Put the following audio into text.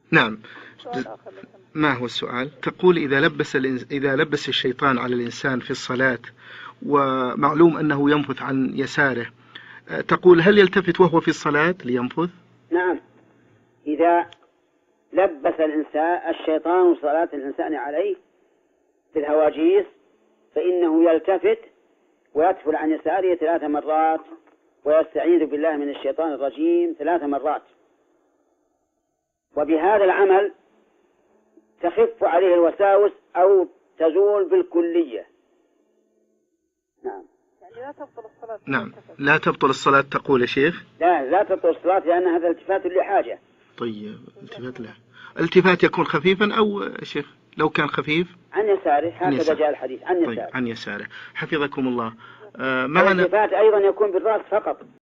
نعم. ما هو السؤال؟ تقول إذا لبس الشيطان على الإنسان في الصلاة ومعلوم أنه ينفث عن يساره، تقول هل يلتفت وهو في الصلاة لينفث؟ نعم، إذا لبس الشيطان صلاة الإنسان عليه في الهواجيس فإنه يلتفت ويدفل عن يساره 3 مرات ويستعيذ بالله من الشيطان الرجيم 3 مرات، وبهذا العمل تخف عليه الوساوس أو تزول بالكلية. نعم. يعني لا تبطل الصلاة. نعم، لا تبطل الصلاة تقول يا شيخ؟ لا تبطل الصلاة لأن هذا التفات لحاجة. طيب، التفات له. التفات يكون خفيفا أو شيخ لو كان خفيف؟ عن يساره، هكذا جاء الحديث عن يساره. طيب، عن يساره. حفظكم الله. معنا التفات أيضا يكون بالرأس فقط.